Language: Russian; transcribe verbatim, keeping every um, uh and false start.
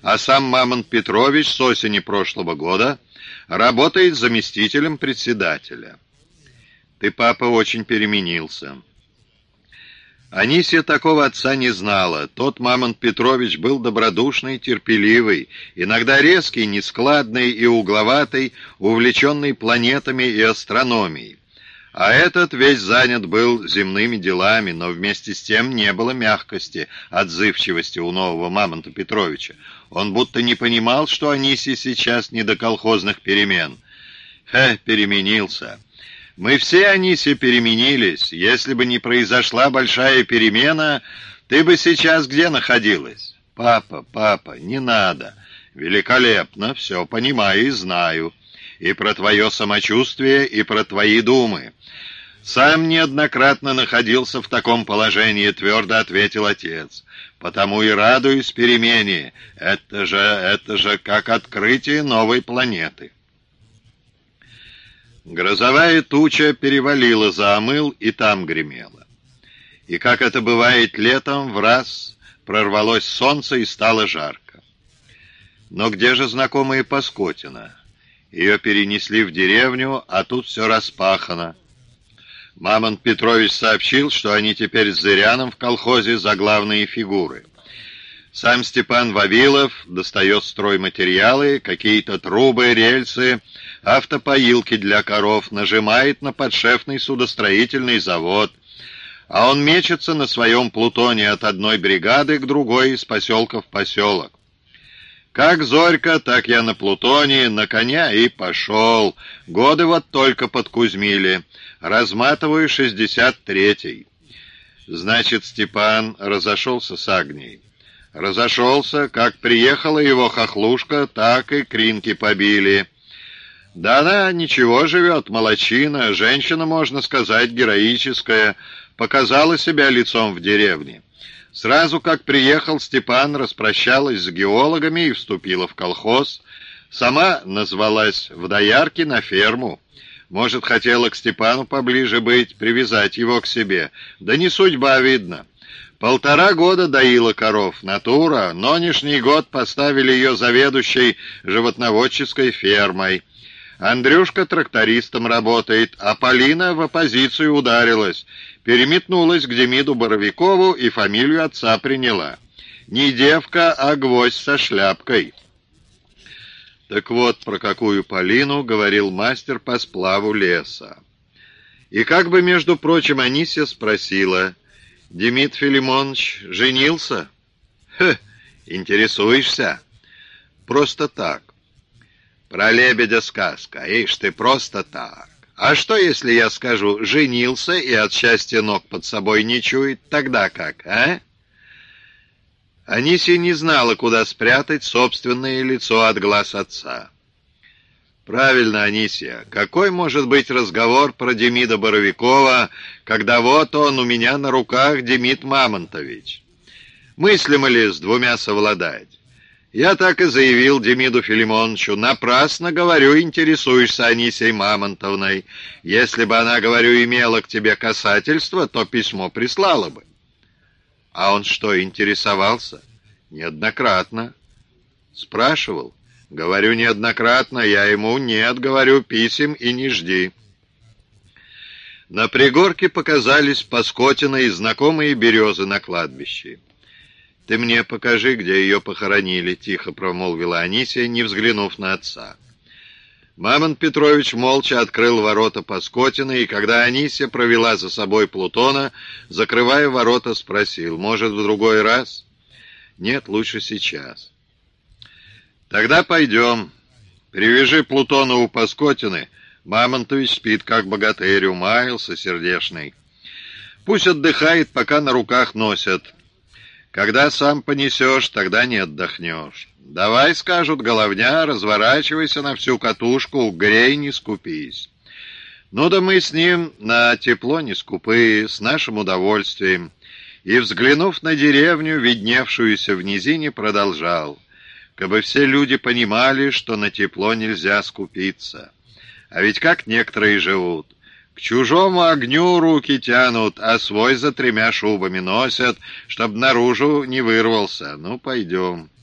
а сам Мамонт Петрович с осени прошлого года работает заместителем председателя. Ты, папа, очень переменился. Анисия такого отца не знала. Тот Мамонт Петрович был добродушный, терпеливый, иногда резкий, нескладный и угловатый, увлеченный планетами и астрономией. А этот весь занят был земными делами, но вместе с тем не было мягкости, отзывчивости у нового Мамонта Петровича. Он будто не понимал, что Анисия сейчас не до колхозных перемен. Хе, переменился. Мы все, Анисия, переменились. Если бы не произошла большая перемена, ты бы сейчас где находилась? Папа, папа, не надо. Великолепно, все понимаю и знаю. И про твое самочувствие, и про твои думы. Сам неоднократно находился в таком положении, твердо ответил отец. Потому и радуюсь перемене. Это же, это же как открытие новой планеты. Грозовая туча перевалила за Амыл и там гремела. И, как это бывает летом, в раз прорвалось солнце и стало жарко. Но где же знакомая Паскотина? Ее перенесли в деревню, а тут все распахано. Мамонт Петрович сообщил, что они теперь с Зыряном в колхозе за главные фигуры. Сам Степан Вавилов достает стройматериалы, какие-то трубы, рельсы, автопоилки для коров, нажимает на подшефный судостроительный завод, а он мечется на своем Плутоне от одной бригады к другой из поселка в поселок. Как Зорька, так я на Плутоне, на коня и пошел. Годы вот только подкузмили. Разматываю шестьдесят третий. Значит, Степан разошелся с Агнией. Разошелся, как приехала его хохлушка, так и кринки побили. Да она ничего живет, молодчина, женщина, можно сказать, героическая, показала себя лицом в деревне. Сразу как приехал Степан, распрощалась с геологами и вступила в колхоз. Сама назвалась в доярке на ферму. Может, хотела к Степану поближе быть, привязать его к себе. Да не судьба, видно. Полтора года доила коров, натура. Нынешний год поставили ее заведующей животноводческой фермой. Андрюшка трактористом работает, а Полина в оппозицию ударилась. Переметнулась к Демиду Боровикову и фамилию отца приняла. Не девка, а гвоздь со шляпкой. Так вот, про какую Полину говорил мастер по сплаву леса. И как бы, между прочим, Анисия спросила: «Демид Филимонович женился?» «Хе, интересуешься?» «Просто так. Про лебедя сказка. Ишь ты, просто так. А что, если я скажу: женился и от счастья ног под собой не чует? Тогда как, а?» Анисия не знала, куда спрятать собственное лицо от глаз отца. «Правильно, Анисия. Какой может быть разговор про Демида Боровикова, когда вот он у меня на руках, Демид Мамонтович? Мыслимо ли с двумя совладать? Я так и заявил Демиду Филимоновичу: напрасно, говорю, интересуешься Анисией Мамонтовной. Если бы она, говорю, имела к тебе касательство, то письмо прислала бы». «А он что, интересовался?» «Неоднократно». «Спрашивал?» «Говорю, неоднократно. Я ему: нет, говорю, писем и не жди». На пригорке показались Паскотина и знакомые березы на кладбище. «Ты мне покажи, где ее похоронили», — тихо промолвила Анисия, не взглянув на отца. Мамонт Петрович молча открыл ворота Паскотина, и когда Анисия провела за собой Плутона, закрывая ворота, спросил: «Может, в другой раз?» «Нет, лучше сейчас». «Тогда пойдем. Привяжи Плутона у Паскотины. Мамонтович спит, как богатырь, умаялся сердешный. Пусть отдыхает, пока на руках носят. Когда сам понесешь, тогда не отдохнешь. Давай, — скажут, — головня, разворачивайся на всю катушку, грей, не скупись». Ну да мы с ним на тепло не скупые, с нашим удовольствием. И, взглянув на деревню, видневшуюся в низине, продолжал: «Кабы все люди понимали, что на тепло нельзя скупиться. А ведь как некоторые живут. К чужому огню руки тянут, а свой за тремя шубами носят, чтоб наружу не вырвался. Ну, пойдем».